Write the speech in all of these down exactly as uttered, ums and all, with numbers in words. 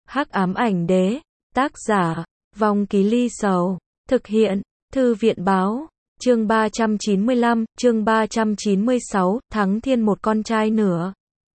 Hắc ám ảnh đế, tác giả, Vong Ký Ly Sầu, thực hiện, Thư viện báo, chương ba trăm chín mươi lăm, chương ba trăm chín mươi sáu, Thắng Thiên một con trai nữa.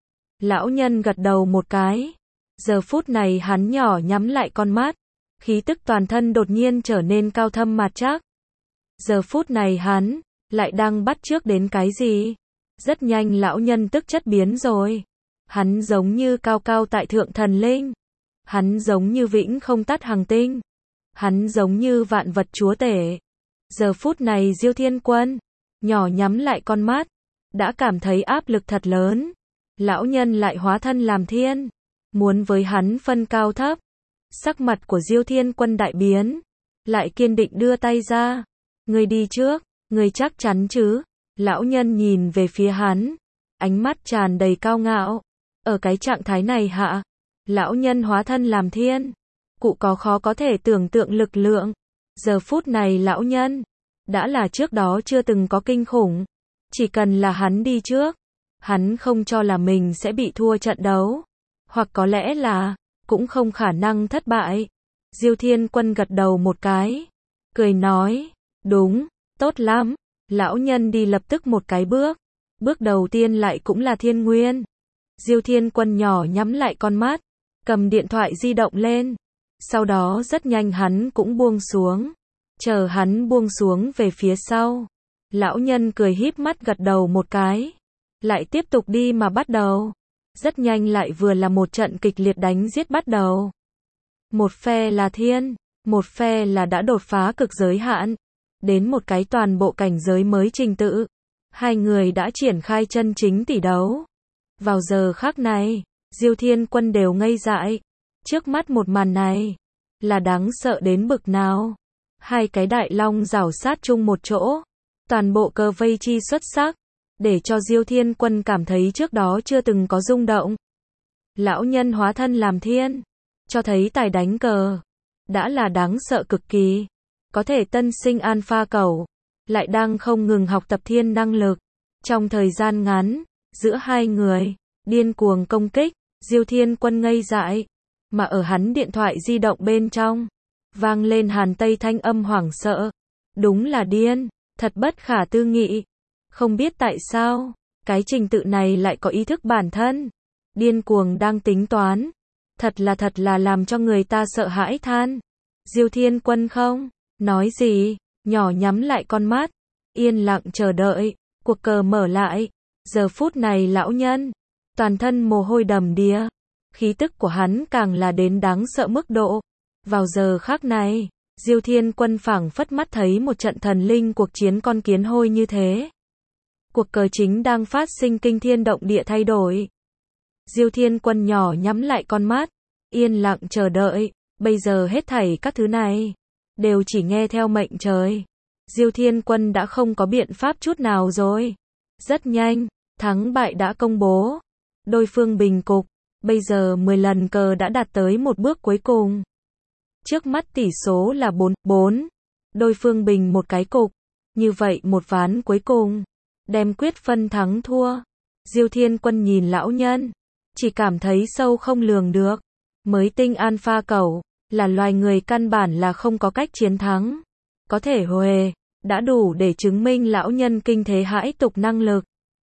Lão nhân gật đầu một cái. Giờ phút này hắn nhỏ nhắm lại con mắt, khí tức toàn thân đột nhiên trở nên cao thâm mặt chắc. Giờ phút này hắn lại đang bắt chước đến cái gì? Rất nhanh lão nhân tức chất biến rồi. Hắn giống như cao cao tại thượng thần linh. Hắn giống như vĩnh không tắt hằng tinh. Hắn giống như vạn vật chúa tể. Giờ phút này Diêu Thiên Quân nhỏ nhắm lại con mắt, đã cảm thấy áp lực thật lớn. Lão nhân lại hóa thân làm thiên, muốn với hắn phân cao thấp. Sắc mặt của Diêu Thiên Quân đại biến, lại kiên định đưa tay ra. Ngươi đi trước, ngươi chắc chắn chứ? Lão nhân nhìn về phía hắn, ánh mắt tràn đầy cao ngạo. Ở cái trạng thái này hạ, lão nhân hóa thân làm thiên, cụ có khó có thể tưởng tượng lực lượng. Giờ phút này lão nhân đã là trước đó chưa từng có kinh khủng. Chỉ cần là hắn đi trước, hắn không cho là mình sẽ bị thua trận đấu, hoặc có lẽ là cũng không khả năng thất bại. Diêu Thiên Quân gật đầu một cái, cười nói, đúng, tốt lắm. Lão nhân đi lập tức một cái bước, bước đầu tiên lại cũng là thiên nguyên. Diêu Thiên Quân nhỏ nhắm lại con mắt, cầm điện thoại di động lên. Sau đó rất nhanh hắn cũng buông xuống. Chờ hắn buông xuống về phía sau, lão nhân cười híp mắt gật đầu một cái, lại tiếp tục đi mà bắt đầu. Rất nhanh lại vừa là một trận kịch liệt đánh giết bắt đầu. Một phe là thiên, một phe là đã đột phá cực giới hạn, đến một cái toàn bộ cảnh giới mới trình tự. Hai người đã triển khai chân chính tỷ đấu. Vào giờ khắc này, Diêu Thiên Quân đều ngây dại. Trước mắt một màn này, là đáng sợ đến bực nào. Hai cái đại long rảo sát chung một chỗ, toàn bộ cơ vây chi xuất sắc, để cho Diêu Thiên Quân cảm thấy trước đó chưa từng có rung động. Lão nhân hóa thân làm thiên, cho thấy tài đánh cờ, đã là đáng sợ cực kỳ. Có thể tân sinh alpha cẩu, lại đang không ngừng học tập thiên năng lực. Trong thời gian ngắn, giữa hai người, điên cuồng công kích, Diêu Thiên Quân ngây dại. Mà ở hắn điện thoại di động bên trong, vang lên Hàn Tây thanh âm hoảng sợ. Đúng là điên, thật bất khả tư nghị. Không biết tại sao, cái trình tự này lại có ý thức bản thân. Điên cuồng đang tính toán. Thật là thật là làm cho người ta sợ hãi than. Diêu Thiên Quân không nói gì, nhỏ nhắm lại con mắt, yên lặng chờ đợi, cuộc cờ mở lại. Giờ phút này lão nhân, toàn thân mồ hôi đầm đìa, khí tức của hắn càng là đến đáng sợ mức độ. Vào giờ khắc này, Diêu Thiên Quân phảng phất mắt thấy một trận thần linh cuộc chiến con kiến hôi như thế. Cuộc cờ chính đang phát sinh kinh thiên động địa thay đổi. Diêu Thiên Quân nhỏ nhắm lại con mắt, yên lặng chờ đợi. Bây giờ hết thảy các thứ này đều chỉ nghe theo mệnh trời. Diêu Thiên Quân đã không có biện pháp chút nào rồi. Rất nhanh, thắng bại đã công bố. Đôi phương bình cục, bây giờ mười lần cờ đã đạt tới một bước cuối cùng. Trước mắt tỷ số là bốn bốn. Đôi phương bình một cái cục. Như vậy một ván cuối cùng, đem quyết phân thắng thua. Diêu Thiên Quân nhìn lão nhân, chỉ cảm thấy sâu không lường được. Mới tinh alpha cẩu, là loài người căn bản là không có cách chiến thắng. Có thể huề, đã đủ để chứng minh lão nhân kinh thế hãi tục năng lực.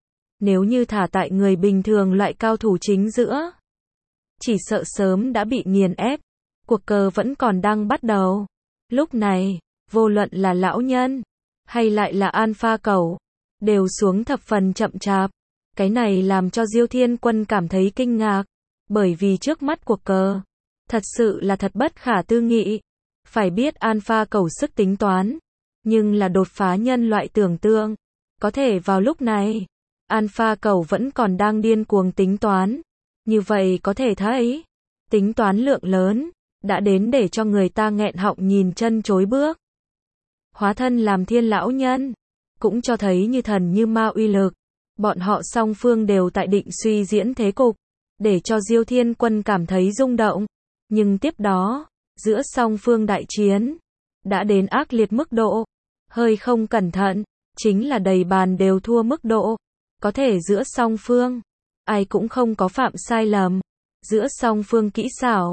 Nếu như thả tại người bình thường loại cao thủ chính giữa, chỉ sợ sớm đã bị nghiền ép. Cuộc cờ vẫn còn đang bắt đầu. Lúc này, vô luận là lão nhân, hay lại là alpha cẩu, đều xuống thập phần chậm chạp. Cái này làm cho Diêu Thiên Quân cảm thấy kinh ngạc. Bởi vì trước mắt cuộc cờ, thật sự là thật bất khả tư nghị. Phải biết alpha cẩu sức tính toán, nhưng là đột phá nhân loại tưởng tượng. Có thể vào lúc này, alpha cẩu vẫn còn đang điên cuồng tính toán. Như vậy có thể thấy, tính toán lượng lớn, đã đến để cho người ta nghẹn họng nhìn chân chối bước. Hóa thân làm thiên lão nhân, cũng cho thấy như thần như ma uy lực. Bọn họ song phương đều tại định suy diễn thế cục, để cho Diêu Thiên Quân cảm thấy rung động. Nhưng tiếp đó, giữa song phương đại chiến, đã đến ác liệt mức độ. Hơi không cẩn thận, chính là đầy bàn đều thua mức độ. Có thể giữa song phương, ai cũng không có phạm sai lầm. Giữa song phương kỹ xảo,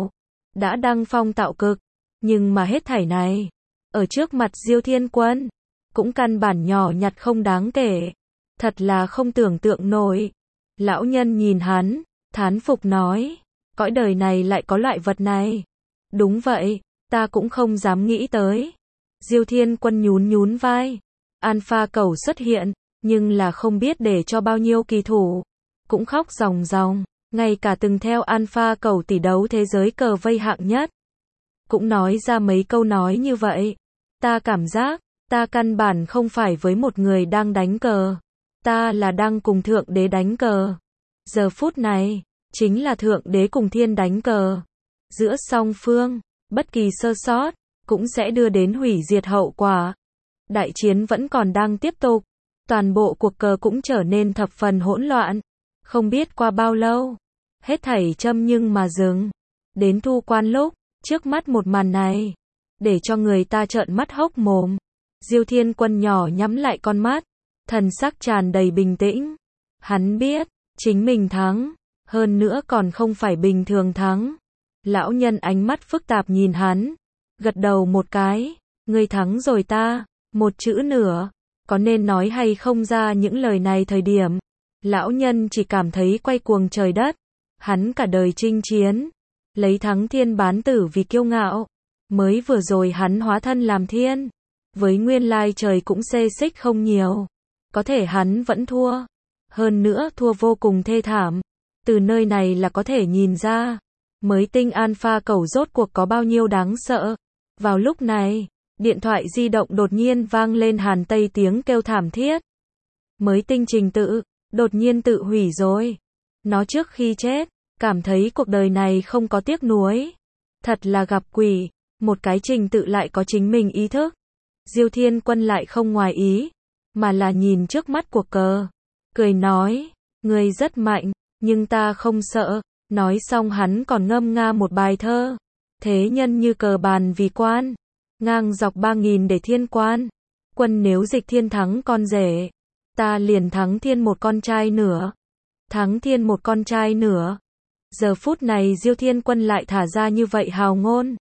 đã đăng phong tạo cực, nhưng mà hết thảy này, ở trước mặt Diêu Thiên Quân, cũng căn bản nhỏ nhặt không đáng kể, thật là không tưởng tượng nổi. Lão nhân nhìn hắn, thán phục nói, cõi đời này lại có loại vật này. Đúng vậy, ta cũng không dám nghĩ tới. Diêu Thiên Quân nhún nhún vai, Alpha cầu xuất hiện, nhưng là không biết để cho bao nhiêu kỳ thủ, cũng khóc ròng ròng, ngay cả từng theo Alpha cầu tỷ đấu thế giới cờ vây hạng nhất, cũng nói ra mấy câu nói như vậy. Ta cảm giác, ta căn bản không phải với một người đang đánh cờ, ta là đang cùng Thượng Đế đánh cờ. Giờ phút này, chính là Thượng Đế cùng Thiên đánh cờ. Giữa song phương, bất kỳ sơ sót, cũng sẽ đưa đến hủy diệt hậu quả. Đại chiến vẫn còn đang tiếp tục, toàn bộ cuộc cờ cũng trở nên thập phần hỗn loạn. Không biết qua bao lâu, hết thảy châm nhưng mà dừng. Đến thu quan lúc, trước mắt một màn này, để cho người ta trợn mắt hốc mồm. Diêu Thiên Quân nhỏ nhắm lại con mắt, thần sắc tràn đầy bình tĩnh. Hắn biết, chính mình thắng, hơn nữa còn không phải bình thường thắng. Lão nhân ánh mắt phức tạp nhìn hắn, gật đầu một cái, ngươi thắng rồi ta, một chữ nữa, có nên nói hay không ra những lời này thời điểm. Lão nhân chỉ cảm thấy quay cuồng trời đất, hắn cả đời chinh chiến, lấy thắng thiên bán tử vì kiêu ngạo, mới vừa rồi hắn hóa thân làm thiên, với nguyên lai trời cũng xê xích không nhiều, có thể hắn vẫn thua, hơn nữa thua vô cùng thê thảm. Từ nơi này là có thể nhìn ra, mới tinh Alpha cầu rốt cuộc có bao nhiêu đáng sợ. Vào lúc này, điện thoại di động đột nhiên vang lên Hàn Tây tiếng kêu thảm thiết. Mới tinh trình tự, đột nhiên tự hủy rồi. Nó trước khi chết, cảm thấy cuộc đời này không có tiếc nuối. Thật là gặp quỷ, một cái trình tự lại có chính mình ý thức. Diêu Thiên Quân lại không ngoài ý, mà là nhìn trước mắt cuộc cờ. Cười nói, ngươi rất mạnh, nhưng ta không sợ. Nói xong hắn còn ngâm nga một bài thơ. Thế nhân như cờ bàn vì quan, ngang dọc ba nghìn để thiên quan. Quân nếu dịch thiên thắng con rể, ta liền thắng thiên một con trai nữa. Thắng thiên một con trai nữa. Giờ phút này Diêu Thiên Quân lại thả ra như vậy hào ngôn.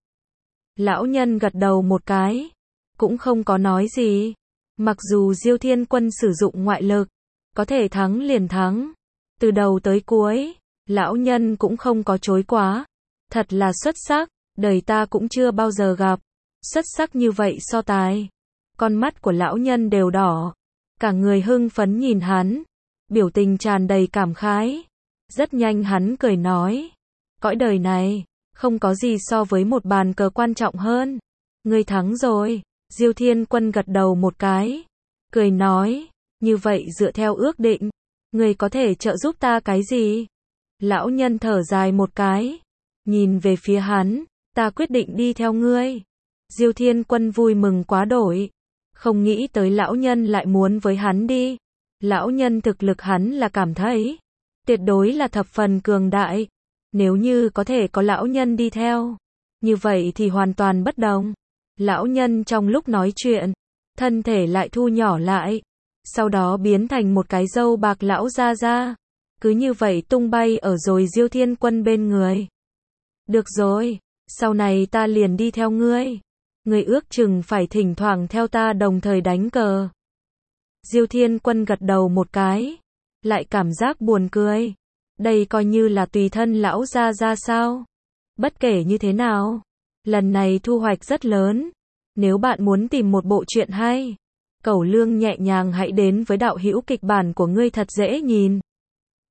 Lão nhân gật đầu một cái, cũng không có nói gì. Mặc dù Diêu Thiên Quân sử dụng ngoại lực, có thể thắng liền thắng. Từ đầu tới cuối, lão nhân cũng không có chối quá. Thật là xuất sắc, đời ta cũng chưa bao giờ gặp. Xuất sắc như vậy so tài. Con mắt của lão nhân đều đỏ. Cả người hưng phấn nhìn hắn. Biểu tình tràn đầy cảm khái. Rất nhanh hắn cười nói. Cõi đời này, không có gì so với một bàn cờ quan trọng hơn. Ngươi thắng rồi. Diêu Thiên Quân gật đầu một cái. Cười nói. Như vậy dựa theo ước định, ngươi có thể trợ giúp ta cái gì? Lão nhân thở dài một cái. Nhìn về phía hắn. Ta quyết định đi theo ngươi. Diêu Thiên Quân vui mừng quá đổi. Không nghĩ tới lão nhân lại muốn với hắn đi. Lão nhân thực lực hắn là cảm thấy tuyệt đối là thập phần cường đại. Nếu như có thể có lão nhân đi theo, như vậy thì hoàn toàn bất đồng. Lão nhân trong lúc nói chuyện, thân thể lại thu nhỏ lại, sau đó biến thành một cái râu bạc lão gia gia. Cứ như vậy tung bay ở rồi Diêu Thiên Quân bên người. Được rồi, sau này ta liền đi theo ngươi. Ngươi ước chừng phải thỉnh thoảng theo ta đồng thời đánh cờ. Diêu Thiên Quân gật đầu một cái, lại cảm giác buồn cười. Đây coi như là tùy thân lão gia gia sao? Bất kể như thế nào, lần này thu hoạch rất lớn. Nếu bạn muốn tìm một bộ truyện hay, Cẩu Lương nhẹ nhàng hãy đến với đạo hữu kịch bản của ngươi thật dễ nhìn.